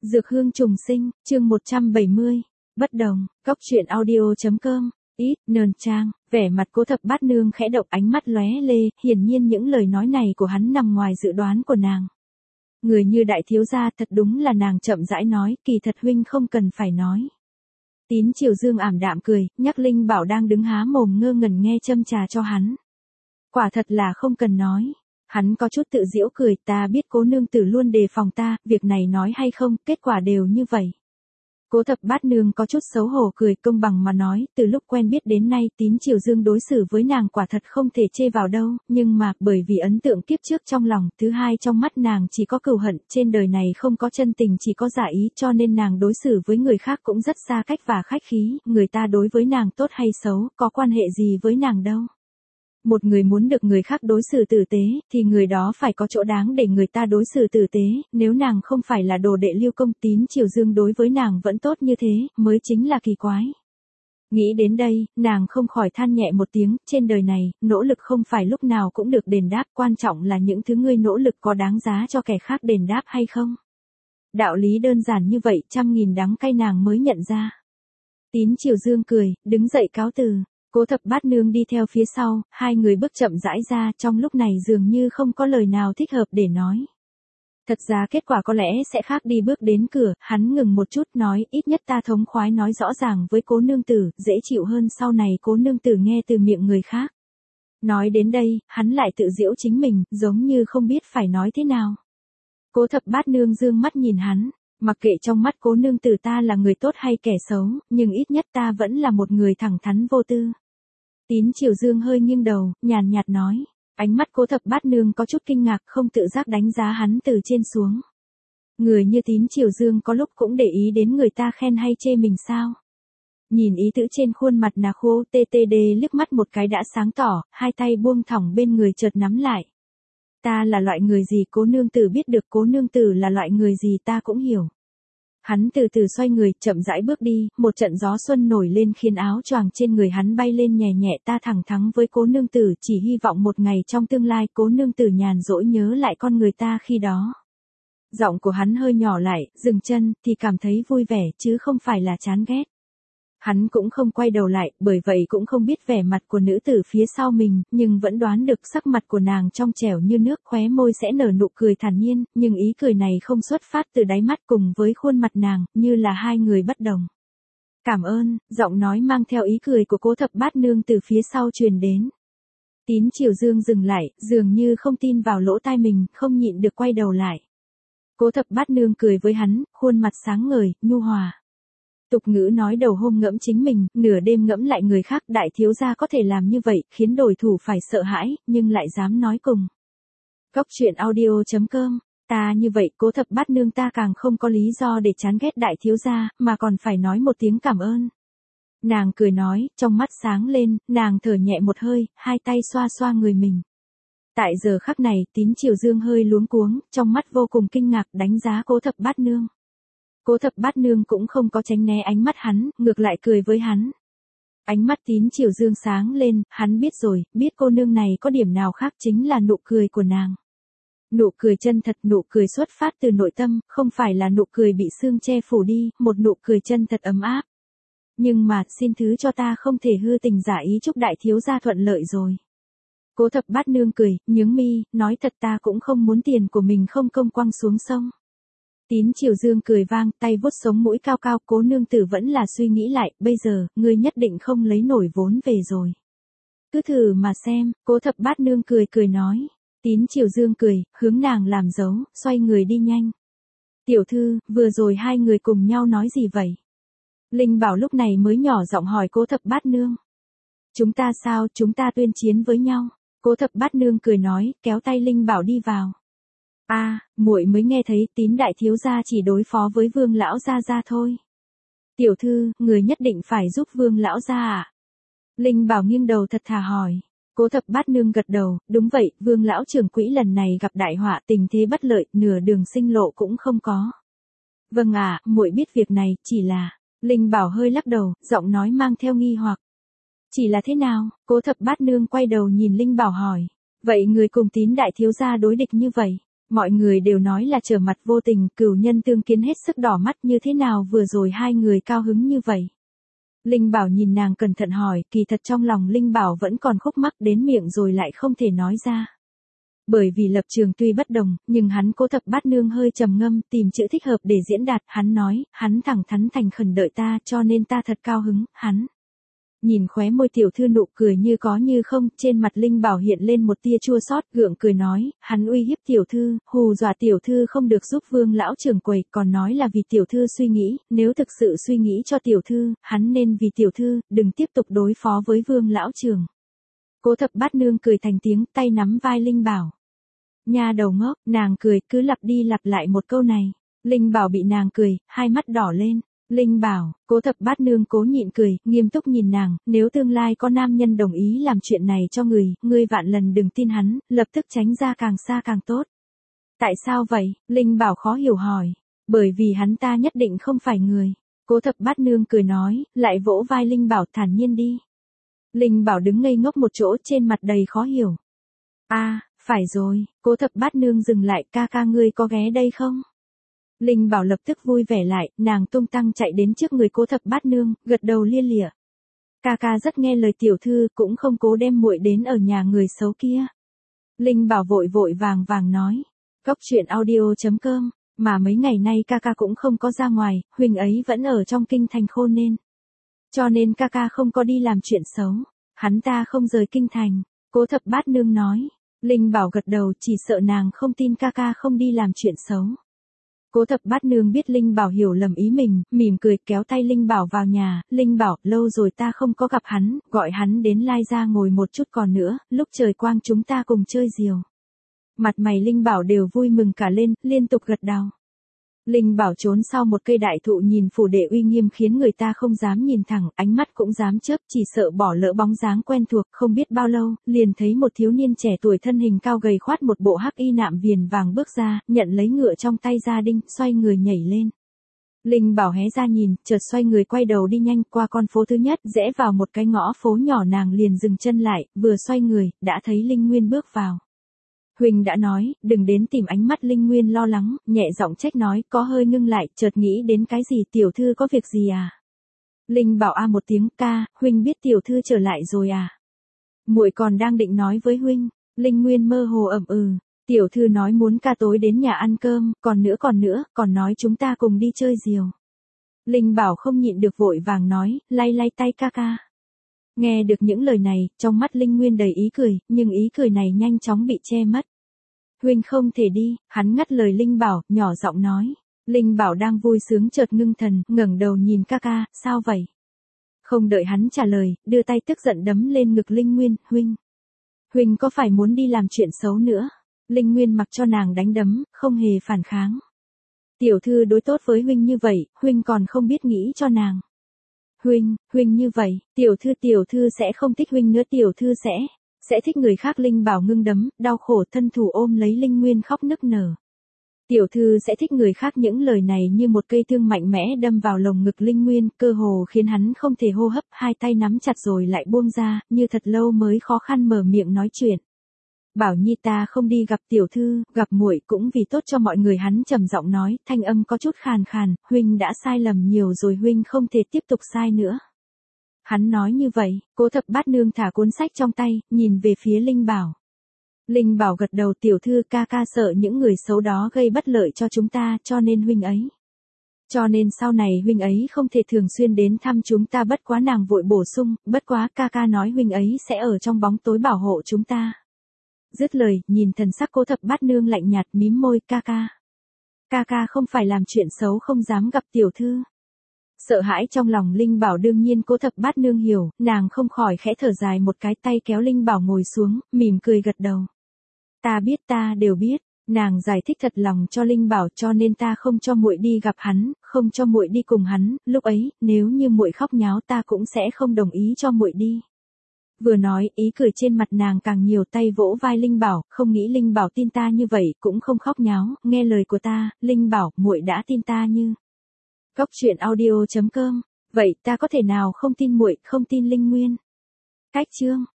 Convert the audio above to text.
Dược hương trùng sinh, chương 170. Bất đồng, góc truyện audio.com. Ít, nờn trang, vẻ mặt Cố Thập Bát Nương khẽ động, ánh mắt lóe lê, hiển nhiên những lời nói này của hắn nằm ngoài dự đoán của nàng. Người như đại thiếu gia thật đúng là nàng chậm rãi nói, kỳ thật huynh không cần phải nói. Tín Triều Dương ảm đạm cười, nhắc Linh Bảo đang đứng há mồm ngơ ngẩn nghe châm trà cho hắn. Quả thật là không cần nói. Hắn có chút tự giễu cười, ta biết Cố nương tử luôn đề phòng ta, việc này nói hay không, kết quả đều như vậy. Cố Thập Bát Nương có chút xấu hổ cười, công bằng mà nói, từ lúc quen biết đến nay Tín Triều Dương đối xử với nàng quả thật không thể chê vào đâu, nhưng mà, bởi vì ấn tượng kiếp trước trong lòng, thứ hai trong mắt nàng chỉ có cừu hận, trên đời này không có chân tình chỉ có giả ý, cho nên nàng đối xử với người khác cũng rất xa cách và khách khí, người ta đối với nàng tốt hay xấu, có quan hệ gì với nàng đâu. Một người muốn được người khác đối xử tử tế, thì người đó phải có chỗ đáng để người ta đối xử tử tế, nếu nàng không phải là đồ đệ Lưu Công, Tín Triều Dương đối với nàng vẫn tốt như thế, mới chính là kỳ quái. Nghĩ đến đây, nàng không khỏi than nhẹ một tiếng, trên đời này, nỗ lực không phải lúc nào cũng được đền đáp, quan trọng là những thứ ngươi nỗ lực có đáng giá cho kẻ khác đền đáp hay không. Đạo lý đơn giản như vậy, trăm nghìn đắng cay nàng mới nhận ra. Tín Triều Dương cười, đứng dậy cáo từ. Cố Thập Bát Nương đi theo phía sau, hai người bước chậm rãi ra, trong lúc này dường như không có lời nào thích hợp để nói. Thật ra kết quả có lẽ sẽ khác đi, bước đến cửa, hắn ngừng một chút nói, ít nhất ta thống khoái nói rõ ràng với Cố nương tử, dễ chịu hơn sau này Cố nương tử nghe từ miệng người khác. Nói đến đây, hắn lại tự giễu chính mình, giống như không biết phải nói thế nào. Cố Thập Bát Nương dương mắt nhìn hắn. Mặc kệ trong mắt Cố nương tử ta là người tốt hay kẻ xấu, nhưng ít nhất ta vẫn là một người thẳng thắn vô tư. Tín Triều Dương hơi nghiêng đầu, nhàn nhạt nói. Ánh mắt Cố Thập Bát Nương có chút kinh ngạc, không tự giác đánh giá hắn từ trên xuống. Người như Tín Triều Dương có lúc cũng để ý đến người ta khen hay chê mình sao? Nhìn ý tứ trên khuôn mặt nà khô TTD liếc mắt một cái đã sáng tỏ, hai tay buông thõng bên người chợt nắm lại. Ta là loại người gì Cố nương tử biết được, Cố nương tử là loại người gì ta cũng hiểu. Hắn từ từ xoay người, chậm rãi bước đi, một trận gió xuân nổi lên khiến áo choàng trên người hắn bay lên nhẹ nhẹ, ta thẳng thắn với Cố nương tử, chỉ hy vọng một ngày trong tương lai Cố nương tử nhàn rỗi nhớ lại con người ta khi đó. Giọng của hắn hơi nhỏ lại, dừng chân, thì cảm thấy vui vẻ, chứ không phải là chán ghét. Hắn cũng không quay đầu lại, bởi vậy cũng không biết vẻ mặt của nữ tử phía sau mình, nhưng vẫn đoán được sắc mặt của nàng trong trẻo như nước, khóe môi sẽ nở nụ cười thản nhiên, nhưng ý cười này không xuất phát từ đáy mắt, cùng với khuôn mặt nàng, như là hai người bất đồng. Cảm ơn, giọng nói mang theo ý cười của Cố Thập Bát Nương từ phía sau truyền đến. Tín Triều Dương dừng lại, dường như không tin vào lỗ tai mình, không nhịn được quay đầu lại. Cố Thập Bát Nương cười với hắn, khuôn mặt sáng ngời, nhu hòa. Tục ngữ nói đầu hôm ngẫm chính mình, nửa đêm ngẫm lại người khác, đại thiếu gia có thể làm như vậy, khiến đối thủ phải sợ hãi, nhưng lại dám nói cùng. Góc truyện audio.com, ta như vậy, Cố Thập Bát Nương ta càng không có lý do để chán ghét đại thiếu gia, mà còn phải nói một tiếng cảm ơn. Nàng cười nói, trong mắt sáng lên, nàng thở nhẹ một hơi, hai tay xoa xoa người mình. Tại giờ khắc này, Tín Triều Dương hơi luống cuống, trong mắt vô cùng kinh ngạc đánh giá Cố Thập Bát Nương. Cố Thập Bát Nương cũng không có tránh né ánh mắt hắn, ngược lại cười với hắn. Ánh mắt Tín Triều Dương sáng lên, hắn biết rồi, biết cô nương này có điểm nào khác chính là nụ cười của nàng. Nụ cười chân thật, nụ cười xuất phát từ nội tâm, không phải là nụ cười bị sương che phủ đi, một nụ cười chân thật ấm áp. Nhưng mà, xin thứ cho ta không thể hư tình giả ý chúc đại thiếu gia thuận lợi rồi. Cố Thập Bát Nương cười, nhướng mi, nói thật ta cũng không muốn tiền của mình không công quăng xuống sông. Tín Triều Dương cười vang, tay vuốt sống mũi cao cao, Cố nương tử vẫn là suy nghĩ lại, bây giờ, ngươi nhất định không lấy nổi vốn về rồi. Cứ thử mà xem, Cố Thập Bát Nương cười nói. Tín Triều Dương cười, hướng nàng làm dấu, xoay người đi nhanh. Tiểu thư, vừa rồi hai người cùng nhau nói gì vậy? Linh Bảo lúc này mới nhỏ giọng hỏi Cố Thập Bát Nương. Chúng ta sao, chúng ta tuyên chiến với nhau. Cố Thập Bát Nương cười nói, kéo tay Linh Bảo đi vào. Muội mới nghe thấy Tín đại thiếu gia chỉ đối phó với Vương lão gia gia thôi. Tiểu thư, người nhất định phải giúp Vương lão gia à? Linh Bảo nghiêng đầu thật thà hỏi. Cố Thập Bát Nương gật đầu, đúng vậy, Vương lão trưởng quỹ lần này gặp đại họa, tình thế bất lợi, nửa đường sinh lộ cũng không có. Vâng ạ, muội biết việc này, chỉ là. Linh Bảo hơi lắc đầu, giọng nói mang theo nghi hoặc. Chỉ là thế nào? Cố Thập Bát Nương quay đầu nhìn Linh Bảo hỏi. Vậy người cùng Tín đại thiếu gia đối địch như vậy, Mọi người đều nói là trở mặt vô tình, cửu nhân tương kiến hết sức đỏ mắt, như thế nào vừa rồi hai người cao hứng như vậy. Linh Bảo nhìn nàng cẩn thận hỏi, kỳ thật trong lòng Linh Bảo vẫn còn khúc mắc đến miệng rồi lại không thể nói ra. Bởi vì lập trường tuy bất đồng, nhưng hắn Cố Thập Bát Nương hơi trầm ngâm, tìm chữ thích hợp để diễn đạt, hắn nói, hắn thẳng thắn thành khẩn đợi ta, cho nên ta thật cao hứng, hắn. Nhìn khóe môi tiểu thư nụ cười như có như không, trên mặt Linh Bảo hiện lên một tia chua xót, gượng cười nói, hắn uy hiếp tiểu thư, hù dọa tiểu thư không được giúp Vương lão trưởng quầy, còn nói là vì tiểu thư suy nghĩ, nếu thực sự suy nghĩ cho tiểu thư, hắn nên vì tiểu thư, đừng tiếp tục đối phó với Vương lão trưởng. Cố Thập Bát Nương cười thành tiếng, tay nắm vai Linh Bảo. Nha đầu ngốc, nàng cười, cứ lặp đi lặp lại một câu này. Linh Bảo bị nàng cười, hai mắt đỏ lên. Linh Bảo, Cố Thập Bát Nương cố nhịn cười, nghiêm túc nhìn nàng, nếu tương lai có nam nhân đồng ý làm chuyện này cho ngươi vạn lần đừng tin hắn, lập tức tránh ra càng xa càng tốt. Tại sao vậy? Linh Bảo khó hiểu hỏi. Bởi vì hắn ta nhất định không phải người. Cố Thập Bát Nương cười nói, lại vỗ vai Linh Bảo thản nhiên đi. Linh Bảo đứng ngây ngốc một chỗ, trên mặt đầy khó hiểu. Phải rồi, Cố Thập Bát Nương dừng lại, ca ca ngươi có ghé đây không? Linh Bảo lập tức vui vẻ lại, nàng tung tăng chạy đến trước người Cố Thập Bát Nương, gật đầu lia lịa. Ca ca rất nghe lời tiểu thư, cũng không cố đem muội đến ở nhà người xấu kia. Linh Bảo vội vội vàng vàng nói. Goctruyện.audio.com, mà mấy ngày nay ca ca cũng không có ra ngoài, huynh ấy vẫn ở trong kinh thành Khôn nên. Cho nên ca ca không có đi làm chuyện xấu. Hắn ta không rời kinh thành. Cố Thập Bát Nương nói. Linh Bảo gật đầu, chỉ sợ nàng không tin ca ca không đi làm chuyện xấu. Cố Thập Bát Nương biết Linh Bảo hiểu lầm ý mình, mỉm cười kéo tay Linh Bảo vào nhà. Linh Bảo, lâu rồi ta không có gặp hắn, gọi hắn đến lai ra ngồi một chút, còn nữa, lúc trời quang chúng ta cùng chơi diều. Mặt mày Linh Bảo đều vui mừng cả lên, liên tục gật đầu. Linh Bảo trốn sau một cây đại thụ nhìn phủ đệ uy nghiêm khiến người ta không dám nhìn thẳng, ánh mắt cũng dám chớp, chỉ sợ bỏ lỡ bóng dáng quen thuộc. Không biết bao lâu, liền thấy một thiếu niên trẻ tuổi thân hình cao gầy khoát một bộ hắc y nạm viền vàng bước ra, nhận lấy ngựa trong tay gia đinh, xoay người nhảy lên. Linh Bảo hé ra nhìn, chợt xoay người quay đầu đi nhanh qua con phố thứ nhất, rẽ vào một cái ngõ phố nhỏ, nàng liền dừng chân lại, vừa xoay người, đã thấy Linh Nguyên bước vào. Huynh đã nói, đừng đến tìm, ánh mắt Linh Nguyên lo lắng, nhẹ giọng trách nói, có hơi ngưng lại, chợt nghĩ đến cái gì, tiểu thư có việc gì à? Linh Bảo một tiếng, ca, huynh biết tiểu thư trở lại rồi à? Muội còn đang định nói với huynh. Linh Nguyên mơ hồ ậm tiểu thư nói muốn ca tối đến nhà ăn cơm, còn nữa, còn nói chúng ta cùng đi chơi diều. Linh Bảo không nhịn được vội vàng nói, lay lay tay ca ca. Nghe được những lời này, trong mắt Linh Nguyên đầy ý cười, nhưng ý cười này nhanh chóng bị che mất. Huynh không thể đi, hắn ngắt lời Linh Bảo, nhỏ giọng nói. Linh Bảo đang vui sướng chợt ngưng thần, ngẩng đầu nhìn ca ca, sao vậy? Không đợi hắn trả lời, đưa tay tức giận đấm lên ngực Linh Nguyên, huynh có phải muốn đi làm chuyện xấu nữa? Linh Nguyên mặc cho nàng đánh đấm, không hề phản kháng. Tiểu thư đối tốt với huynh như vậy, huynh còn không biết nghĩ cho nàng. Huynh như vậy, tiểu thư sẽ không thích huynh nữa, tiểu thư sẽ thích người khác. Linh Bảo ngưng đấm, đau khổ thân thủ ôm lấy Linh Nguyên khóc nức nở. Tiểu thư sẽ thích người khác, những lời này như một cây thương mạnh mẽ đâm vào lồng ngực Linh Nguyên, cơ hồ khiến hắn không thể hô hấp, hai tay nắm chặt rồi lại buông ra, như thật lâu mới khó khăn mở miệng nói chuyện. Bảo Nhi ta không đi gặp tiểu thư, gặp muội cũng vì tốt cho mọi người, hắn trầm giọng nói, thanh âm có chút khàn khàn, huynh đã sai lầm nhiều rồi, huynh không thể tiếp tục sai nữa. Hắn nói như vậy, Cố Thập Bát Nương thả cuốn sách trong tay, nhìn về phía Linh Bảo. Linh Bảo gật đầu, tiểu thư, ca ca sợ những người xấu đó gây bất lợi cho chúng ta, cho nên huynh ấy. Cho nên sau này huynh ấy không thể thường xuyên đến thăm chúng ta, bất quá nàng vội bổ sung, bất quá ca ca nói huynh ấy sẽ ở trong bóng tối bảo hộ chúng ta. Dứt lời, nhìn thần sắc Cố Thập Bát Nương lạnh nhạt, mím môi, ca ca. Ca ca không phải làm chuyện xấu, không dám gặp tiểu thư. Sợ hãi trong lòng Linh Bảo đương nhiên Cố Thập Bát Nương hiểu, nàng không khỏi khẽ thở dài một cái, tay kéo Linh Bảo ngồi xuống, mỉm cười gật đầu. Ta biết, ta đều biết. Nàng giải thích thật lòng cho Linh Bảo, cho nên ta không cho muội đi gặp hắn, không cho muội đi cùng hắn, lúc ấy, nếu như muội khóc nháo ta cũng sẽ không đồng ý cho muội đi. Vừa nói, ý cười trên mặt nàng càng nhiều, tay vỗ vai Linh Bảo, không nghĩ Linh Bảo tin ta như vậy, cũng không khóc nháo, nghe lời của ta, Linh Bảo, muội đã tin ta như. Goctruyện.audio.com, vậy ta có thể nào không tin muội, không tin Linh Nguyên? Cách chương